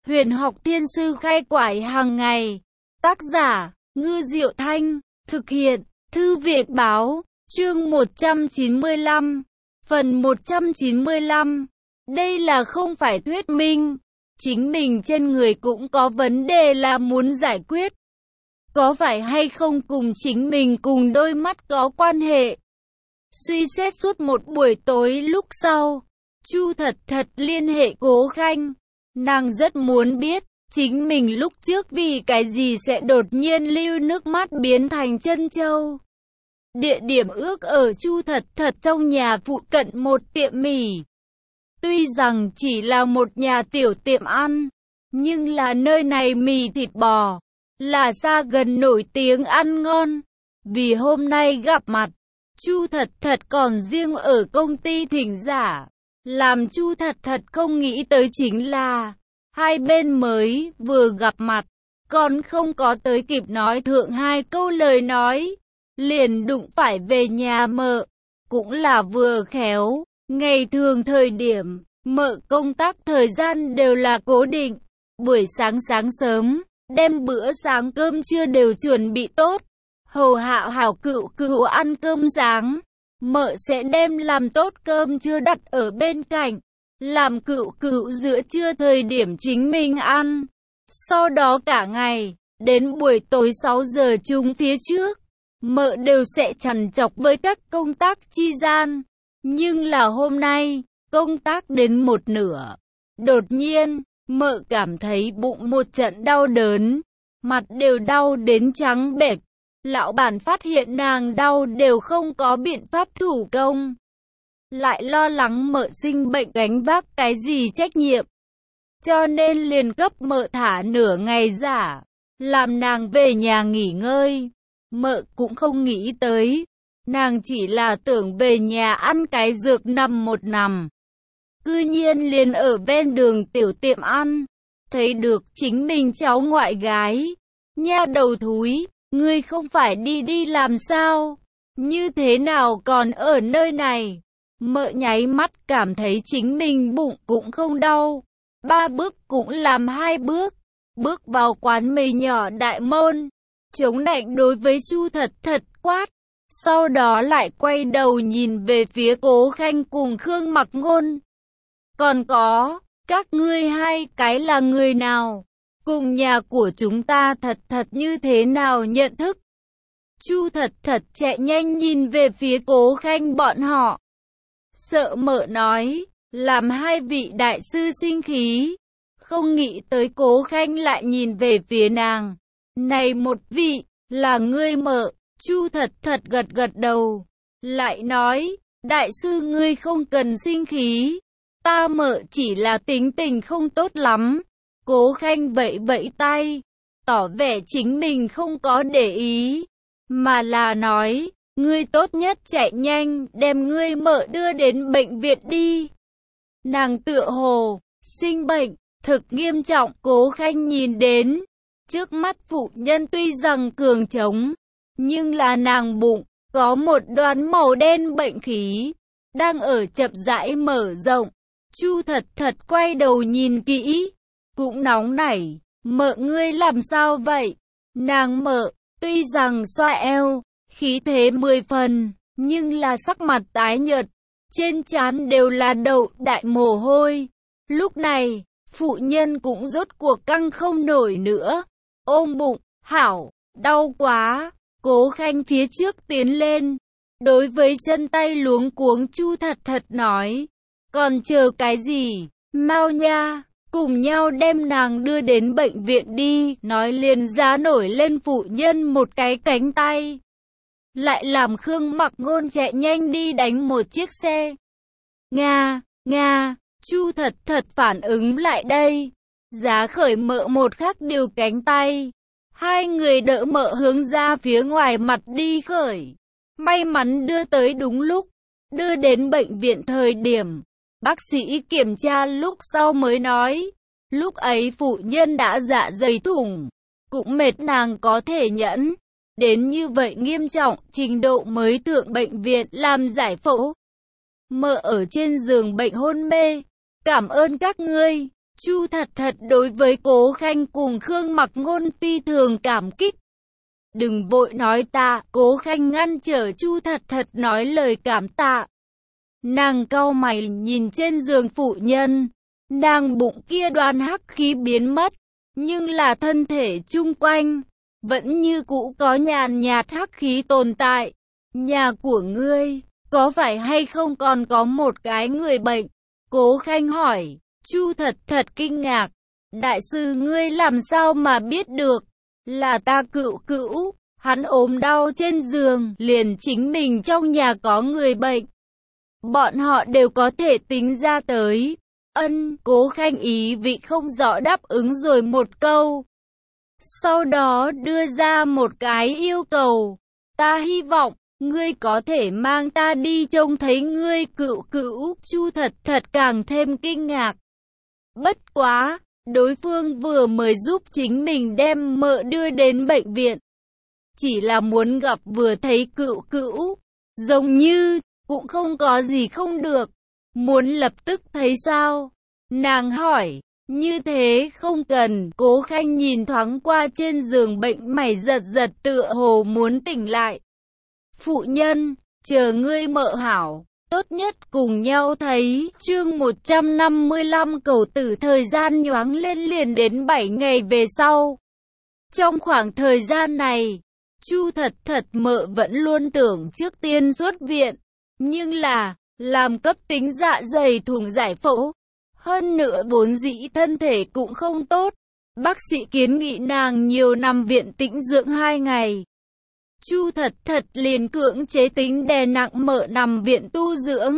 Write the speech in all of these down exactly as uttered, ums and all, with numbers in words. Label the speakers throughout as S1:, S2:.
S1: Huyền học thiên sư khai quải hàng ngày. Tác giả, Ngư Diệu Thanh. Thực hiện, Thư viện Báo. Chương một trăm chín mươi lăm. Phần một trăm chín mươi lăm. Đây là không phải thuyết minh. Chính mình trên người cũng có vấn đề là muốn giải quyết. Có phải hay không cùng chính mình cùng đôi mắt có quan hệ? Suy xét suốt một buổi tối lúc sau, Chu Thật Thật liên hệ Cố Khanh. Nàng rất muốn biết, chính mình lúc trước vì cái gì sẽ đột nhiên lưu nước mắt biến thành chân châu. Địa điểm ước ở Chu Thật Thật trong nhà phụ cận một tiệm mì. Tuy rằng chỉ là một nhà tiểu tiệm ăn, nhưng là nơi này mì thịt bò, là xa gần nổi tiếng ăn ngon. Vì hôm nay gặp mặt, Chu Thật Thật còn riêng ở công ty thỉnh giả. Làm Chu Thật Thật không nghĩ tới chính là, hai bên mới vừa gặp mặt, còn không có tới kịp nói thượng hai câu lời nói, liền đụng phải về nhà mợ. Cũng là vừa khéo, ngày thường thời điểm, mợ công tác thời gian đều là cố định. Buổi sáng sáng sớm, đem bữa sáng cơm trưa đều chuẩn bị tốt. Hầu hạ hảo cựu cựu ăn cơm sáng. Mợ sẽ đem làm tốt cơm trưa đặt ở bên cạnh, làm cựu cựu giữa trưa thời điểm chính mình ăn. Sau đó cả ngày, đến buổi tối sáu giờ chung phía trước, mợ đều sẽ trằn trọc với các công tác chi gian. Nhưng là hôm nay, công tác đến một nửa. Đột nhiên, mợ cảm thấy bụng một trận đau đớn, mặt đều đau đến trắng bệch. Lão bản phát hiện nàng đau đều không có biện pháp thủ công. Lại lo lắng mợ sinh bệnh gánh vác cái gì trách nhiệm. Cho nên liền cấp mợ thả nửa ngày giả, làm nàng về nhà nghỉ ngơi. Mợ cũng không nghĩ tới, nàng chỉ là tưởng về nhà ăn cái dược nằm một nằm. Cư nhiên liền ở ven đường tiểu tiệm ăn, thấy được chính mình cháu ngoại gái. Nha đầu thúi, ngươi không phải đi đi làm sao? Như thế nào còn ở nơi này? Mợ nháy mắt cảm thấy chính mình bụng cũng không đau. Ba bước cũng làm hai bước. Bước vào quán mì nhỏ đại môn. Chống lạnh đối với Chu Thật Thật quát. Sau đó lại quay đầu nhìn về phía Cố Khanh cùng Khương Mặc Ngôn. Còn có, các ngươi hai cái là người nào? Cùng nhà của chúng ta Thật Thật như thế nào nhận thức? Chu Thật Thật chạy nhanh nhìn về phía Cố Khanh bọn họ. Sợ mợ nói, làm hai vị đại sư sinh khí. Không nghĩ tới Cố Khanh lại nhìn về phía nàng. Này một vị, là ngươi mợ. Chu Thật Thật gật gật đầu. Lại nói, đại sư ngươi không cần sinh khí. Ta mợ chỉ là tính tình không tốt lắm. Cố Khanh vẫy vẫy tay, tỏ vẻ chính mình không có để ý, mà là nói, ngươi tốt nhất chạy nhanh, đem ngươi mợ đưa đến bệnh viện đi. Nàng tựa hồ, sinh bệnh, thực nghiêm trọng. Cố Khanh nhìn đến, trước mắt phụ nhân tuy rằng cường trống, nhưng là nàng bụng, có một đoán màu đen bệnh khí, đang ở chậm rãi mở rộng. Chu Thật Thật quay đầu nhìn kỹ, cũng nóng nảy, mợ ngươi làm sao vậy? Nàng mợ, tuy rằng xoa eo, khí thế mười phần, nhưng là sắc mặt tái nhợt, trên trán đều là đậu đại mồ hôi. Lúc này, phụ nhân cũng rốt cuộc căng không nổi nữa, ôm bụng, hảo, đau quá. Cố Khanh phía trước tiến lên, đối với chân tay luống cuống Chu Thật Thật nói, còn chờ cái gì, mau nha. Cùng nhau đem nàng đưa đến bệnh viện đi, nói liền giá nổi lên phụ nhân một cái cánh tay. Lại làm Khương Mặc Ngôn chạy nhanh đi đánh một chiếc xe. Nga, Nga, Chu Thật Thật phản ứng lại đây. Giá khởi mợ một khắc điều cánh tay. Hai người đỡ mợ hướng ra phía ngoài mặt đi khởi. May mắn đưa tới đúng lúc. Đưa đến bệnh viện thời điểm, bác sĩ kiểm tra lúc sau mới nói, lúc ấy phụ nhân đã dạ dày thủng, cũng mệt nàng có thể nhẫn, đến như vậy nghiêm trọng trình độ mới thượng bệnh viện làm giải phẫu. Mợ ở trên giường bệnh hôn mê, cảm ơn các ngươi. Chu Thật Thật đối với Cố Khanh cùng Khương Mặc Ngôn phi thường cảm kích. Đừng vội nói tạ, Cố Khanh ngăn trở Chu Thật Thật nói lời cảm tạ. Nàng cau mày nhìn trên giường phụ nhân, nàng bụng kia đoan hắc khí biến mất, nhưng là thân thể chung quanh vẫn như cũ có nhàn nhạt hắc khí tồn tại. Nhà của ngươi có phải hay không còn có một cái người bệnh? Cố Khanh hỏi. Chu Thật Thật kinh ngạc. Đại sư ngươi làm sao mà biết được? Là ta cựu cữu, hắn ốm đau trên giường, liền chính mình trong nhà có người bệnh. Bọn họ đều có thể tính ra tới. Ân, Cố Khanh ý vị không rõ đáp ứng rồi một câu. Sau đó đưa ra một cái yêu cầu. Ta hy vọng ngươi có thể mang ta đi trông thấy ngươi cựu cữu. Chu Thật Thật càng thêm kinh ngạc. Bất quá, đối phương vừa mới giúp chính mình đem mợ đưa đến bệnh viện. Chỉ là muốn gặp vừa thấy cựu cữu, giống như cũng không có gì không được. Muốn lập tức thấy sao? Nàng hỏi. Như thế không cần. Cố Khanh nhìn thoáng qua trên giường bệnh, mày giật giật tựa hồ muốn tỉnh lại. Phụ nhân, chờ ngươi mợ hảo, tốt nhất cùng nhau thấy. Chương một trăm năm mươi lăm cầu tử. Thời gian nhoáng lên liền đến bảy ngày về sau. Trong khoảng thời gian này, Chu Thật Thật mợ vẫn luôn tưởng trước tiên xuất viện, nhưng là làm cấp tính dạ dày thủng giải phẫu. Hơn nữa vốn dĩ thân thể cũng không tốt. Bác sĩ kiến nghị nàng nhiều nằm viện tĩnh dưỡng hai ngày. Chu Thật Thật liền cưỡng chế tính đè nặng mợ nằm viện tu dưỡng.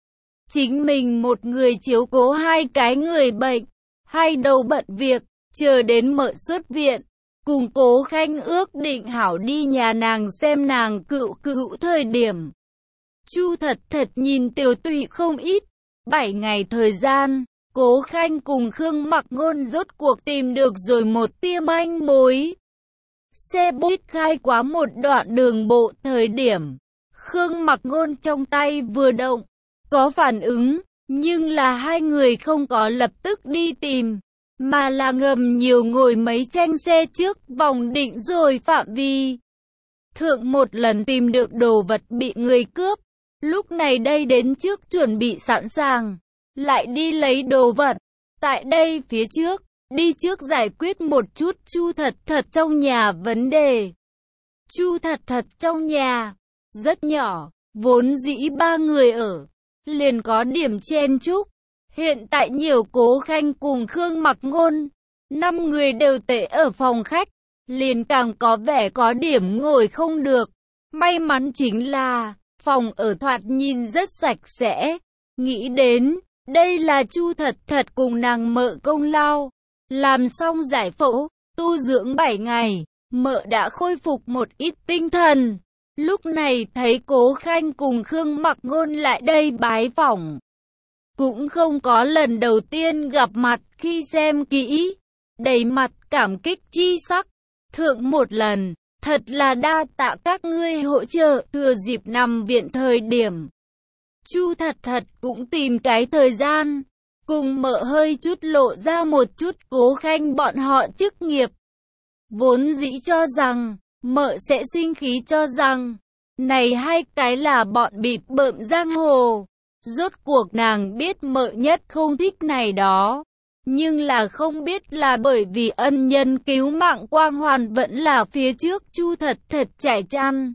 S1: Chính mình một người chiếu cố hai cái người bệnh, hai đầu bận việc, chờ đến mợ xuất viện. Cùng Cố Khanh ước định hảo đi nhà nàng xem nàng cựu cữu thời điểm. Chu Thật Thật nhìn tiểu tụy không ít. Bảy ngày thời gian, Cố Khanh cùng Khương Mặc Ngôn rốt cuộc tìm được rồi một tia manh mối. Xe buýt khai quá một đoạn đường bộ thời điểm, Khương Mặc Ngôn trong tay vừa động, có phản ứng, nhưng là hai người không có lập tức đi tìm, mà là ngầm nhiều ngồi mấy tranh xe trước vòng định rồi phạm vi. Thượng một lần tìm được đồ vật bị người cướp, lúc này đây đến trước chuẩn bị sẵn sàng, lại đi lấy đồ vật. Tại đây phía trước, đi trước giải quyết một chút Chu Thật Thật trong nhà vấn đề. Chu Thật Thật trong nhà, rất nhỏ, vốn dĩ ba người ở, liền có điểm chen chúc. Hiện tại nhiều Cố Khanh cùng Khương Mặc Ngôn, năm người đều tệ ở phòng khách, liền càng có vẻ có điểm ngồi không được. May mắn chính là, phòng ở thoạt nhìn rất sạch sẽ. Nghĩ đến, đây là Chu Thật Thật cùng nàng mợ công lao. Làm xong giải phẫu, tu dưỡng bảy ngày, mợ đã khôi phục một ít tinh thần. Lúc này thấy Cố Khanh cùng Khương Mặc Ngôn lại đây bái phỏng. Cũng không có lần đầu tiên gặp mặt, khi xem kỹ, đầy mặt cảm kích chi sắc. Thượng một lần, thật là đa tạ các ngươi hỗ trợ. Thừa dịp nằm viện thời điểm, Chu Thật Thật cũng tìm cái thời gian, cùng mợ hơi chút lộ ra một chút Cố Khanh bọn họ chức nghiệp. Vốn dĩ cho rằng, mợ sẽ sinh khí cho rằng, này hai cái là bọn bịp bợm giang hồ. Rốt cuộc nàng biết mợ nhất không thích này đó. Nhưng là không biết là bởi vì ân nhân cứu mạng quang hoàn vẫn là phía trước Chu Thật Thật trải chăn.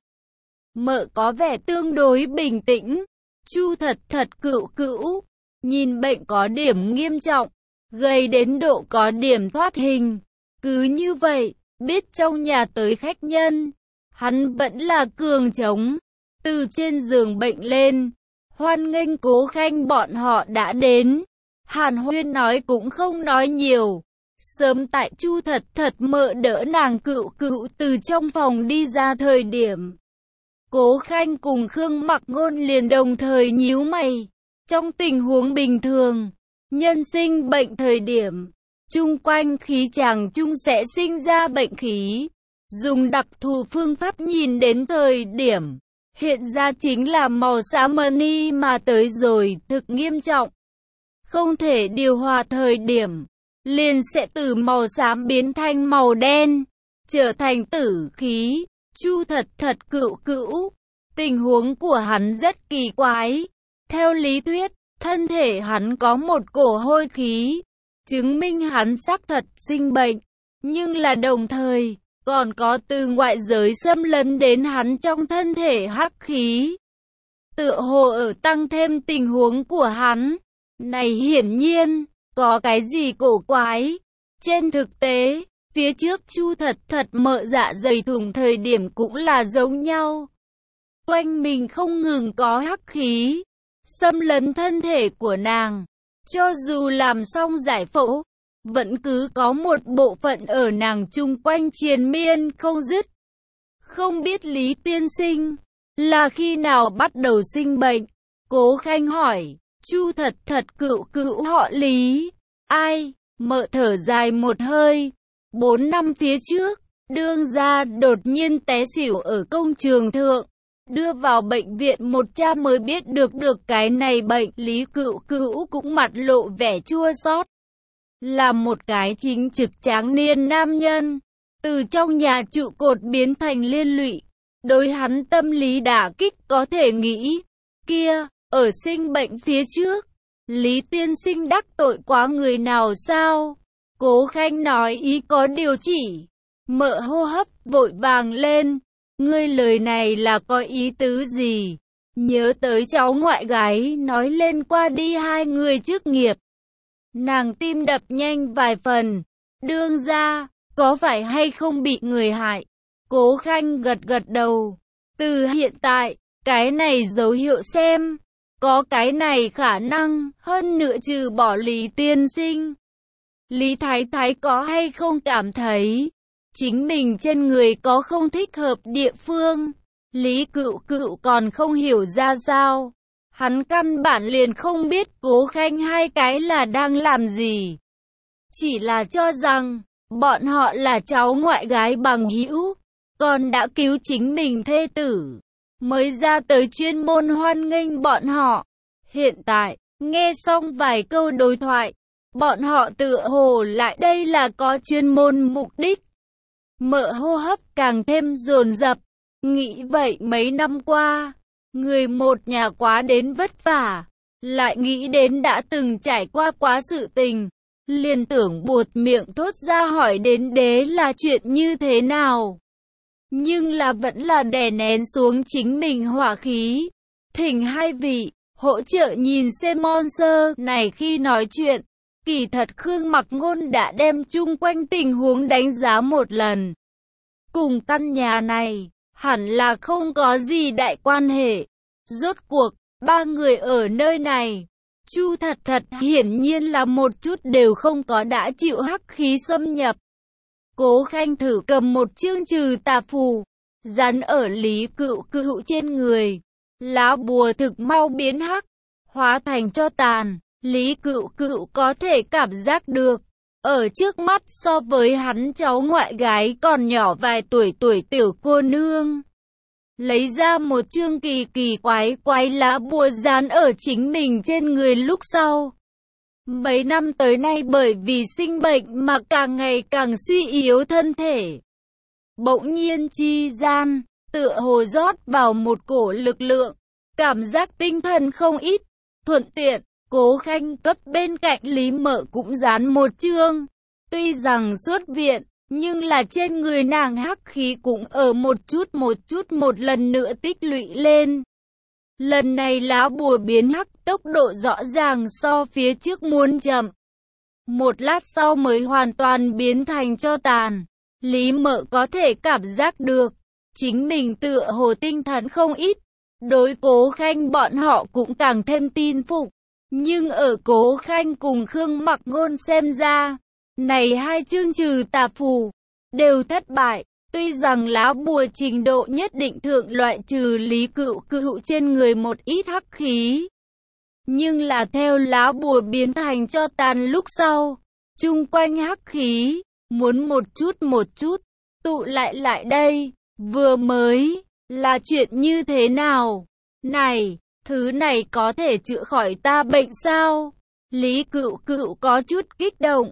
S1: Mợ có vẻ tương đối bình tĩnh. Chu Thật Thật cựu cữu, nhìn bệnh có điểm nghiêm trọng, gầy đến độ có điểm thoát hình. Cứ như vậy, biết trong nhà tới khách nhân, hắn vẫn là cường trống. Từ trên giường bệnh lên, hoan nghênh Cố Khanh bọn họ đã đến. Hàn huyên nói cũng không nói nhiều. Sớm tại Chu Thật Thật mợ đỡ nàng cựu cữu từ trong phòng đi ra thời điểm, Cố Khanh cùng Khương Mặc Ngôn liền đồng thời nhíu mày. Trong tình huống bình thường, nhân sinh bệnh thời điểm, chung quanh khí chàng chung sẽ sinh ra bệnh khí. Dùng đặc thù phương pháp nhìn đến thời điểm, hiện ra chính là màu xám mani mà tới rồi, thực nghiêm trọng. Không thể điều hòa thời điểm, liền sẽ từ màu xám biến thành màu đen, trở thành tử khí. Chu Thật Thật cựu cữu, tình huống của hắn rất kỳ quái. Theo lý thuyết, thân thể hắn có một cổ hôi khí, chứng minh hắn xác thật sinh bệnh, nhưng là đồng thời, còn có từ ngoại giới xâm lấn đến hắn trong thân thể hắc khí. Tựa hồ ở tăng thêm tình huống của hắn. Này hiển nhiên, có cái gì cổ quái. Trên thực tế, phía trước Chu Thật Thật mợ dạ dày thùng thời điểm cũng là giống nhau. Quanh mình không ngừng có hắc khí, xâm lấn thân thể của nàng. Cho dù làm xong giải phẫu, vẫn cứ có một bộ phận ở nàng chung quanh triền miên không dứt. Không biết Lý tiên sinh là khi nào bắt đầu sinh bệnh? Cố Khanh hỏi. Chu Thật Thật cựu cữu họ Lý. Ai? Mợ thở dài một hơi. Bốn năm phía trước, đương gia đột nhiên té xỉu ở công trường thượng. Đưa vào bệnh viện một cha mới biết được được cái này bệnh. Lý cựu cữu cũng mặt lộ vẻ chua xót. Là một cái chính trực tráng niên nam nhân, từ trong nhà trụ cột biến thành liên lụy. Đối hắn tâm lý đả kích có thể nghĩ. Kia, ở sinh bệnh phía trước, Lý tiên sinh đắc tội quá người nào sao? Cố Khanh nói ý có điều chỉ. Mợ hô hấp vội vàng lên. Ngươi lời này là có ý tứ gì? Nhớ tới cháu ngoại gái nói lên qua đi hai người chức nghiệp. Nàng tim đập nhanh vài phần. Đương gia, có phải hay không bị người hại? Cố Khanh gật gật đầu. Từ hiện tại, cái này dấu hiệu xem. Có cái này khả năng, hơn nữa trừ bỏ Lý tiên sinh. Lý Thái Thái có hay không cảm thấy chính mình trên người có không thích hợp địa phương? Lý Cựu Cựu còn không hiểu ra sao. Hắn căn bản liền không biết Cố Khanh hai cái là đang làm gì. Chỉ là cho rằng, bọn họ là cháu ngoại gái bằng hữu, còn đã cứu chính mình thê tử, mới ra tới chuyên môn hoan nghênh bọn họ. Hiện tại, nghe xong vài câu đối thoại, bọn họ tựa hồ lại đây là có chuyên môn mục đích. Mợ hô hấp càng thêm dồn dập. Nghĩ vậy mấy năm qua, người một nhà quá đến vất vả, lại nghĩ đến đã từng trải qua quá sự tình, liền tưởng buột miệng thốt ra hỏi đến đế là chuyện như thế nào. Nhưng là vẫn là đè nén xuống chính mình hỏa khí. Thỉnh hai vị hỗ trợ nhìn xem monster này khi nói chuyện. Kỳ thật Khương Mặc Ngôn đã đem chung quanh tình huống đánh giá một lần. Cùng căn nhà này, hẳn là không có gì đại quan hệ. Rốt cuộc, ba người ở nơi này, Chu Thật Thật hiển nhiên là một chút đều không có đã chịu hắc khí xâm nhập. Cố Khanh thử cầm một chương trừ tà phù, dán ở Lý Cựu Cựu trên người. Lá bùa thực mau biến hắc, hóa thành tro tàn. Lý Cựu Cựu có thể cảm giác được, ở trước mắt so với hắn cháu ngoại gái còn nhỏ vài tuổi tuổi tiểu cô nương. Lấy ra một chương kỳ kỳ quái quái lá bùa dán ở chính mình trên người lúc sau. Mấy năm tới nay bởi vì sinh bệnh mà càng ngày càng suy yếu thân thể. Bỗng nhiên chi gian, tựa hồ rót vào một cổ lực lượng, cảm giác tinh thần không ít, thuận tiện. Cố Khanh cấp bên cạnh Lý Mợ cũng dán một chương. Tuy rằng xuất viện, nhưng là trên người nàng hắc khí cũng ở một chút một chút một lần nữa tích lũy lên. Lần này lá bùa biến hắc tốc độ rõ ràng so phía trước muốn chậm. Một lát sau mới hoàn toàn biến thành tro tàn. Lý Mợ có thể cảm giác được, chính mình tựa hồ tinh thần không ít. Đối Cố Khanh bọn họ cũng càng thêm tin phục. Nhưng ở Cố Khanh cùng Khương Mặc Ngôn xem ra, này hai chương trừ tà phù đều thất bại. Tuy rằng lá bùa trình độ nhất định thượng loại trừ Lý Cựu Cựu trên người một ít hắc khí, nhưng là theo lá bùa biến thành tro tàn lúc sau, chung quanh hắc khí muốn một chút một chút tụ lại lại đây. Vừa mới là chuyện như thế nào? Này, thứ này có thể chữa khỏi ta bệnh sao? Lý Cựu Cựu có chút kích động.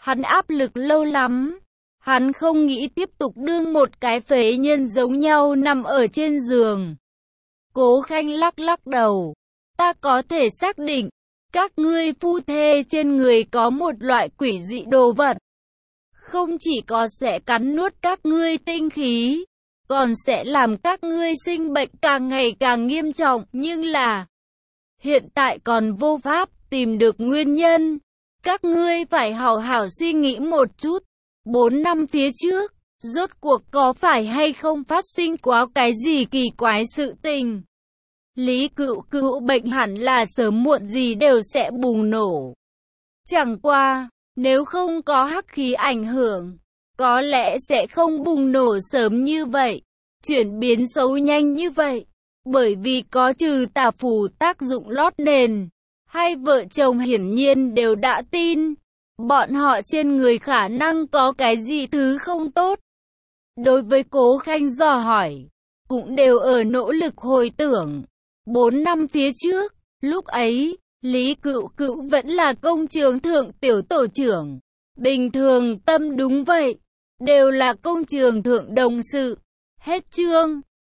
S1: Hắn áp lực lâu lắm. Hắn không nghĩ tiếp tục đương một cái phế nhân giống nhau nằm ở trên giường. Cố Khanh lắc lắc đầu. Ta có thể xác định, các ngươi phu thê trên người có một loại quỷ dị đồ vật. Không chỉ có sẽ cắn nuốt các ngươi tinh khí, còn sẽ làm các ngươi sinh bệnh càng ngày càng nghiêm trọng, nhưng là hiện tại còn vô pháp tìm được nguyên nhân. Các ngươi phải hảo hảo suy nghĩ một chút. Bốn năm phía trước, rốt cuộc có phải hay không phát sinh quá cái gì kỳ quái sự tình? Lý Cựu Cựu bệnh hẳn là sớm muộn gì đều sẽ bùng nổ. Chẳng qua, nếu không có hắc khí ảnh hưởng, có lẽ sẽ không bùng nổ sớm như vậy, chuyển biến xấu nhanh như vậy. Bởi vì có trừ tà phù tác dụng lót nền, hai vợ chồng hiển nhiên đều đã tin, bọn họ trên người khả năng có cái gì thứ không tốt. Đối với Cố Khanh dò hỏi, cũng đều ở nỗ lực hồi tưởng. Bốn năm phía trước, lúc ấy, Lý Cựu Cựu vẫn là công trường thượng tiểu tổ trưởng. Bình thường tâm đúng vậy, đều là công trường thượng đồng sự. Hết chương.